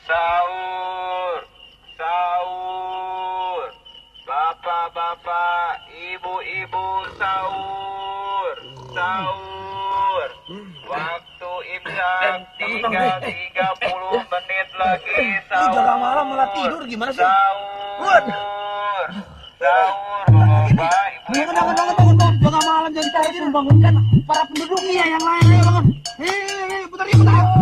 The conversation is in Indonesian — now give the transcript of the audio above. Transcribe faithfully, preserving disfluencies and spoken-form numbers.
Sahur, sahur. Bapak-bapak, ibu-ibu sahur, sahur. Waktu imsak tinggal tiga puluh menit lagi sahur. Udah malam malah tidur gimana sih? Sahur, sahur, bapak, ibu-ibu. Bangun, bangun, bangun, bangun. Tengah malam jadi tidur, bangunkan para penduduknya yang lain. Ayo bangun. Hei, putar, putar.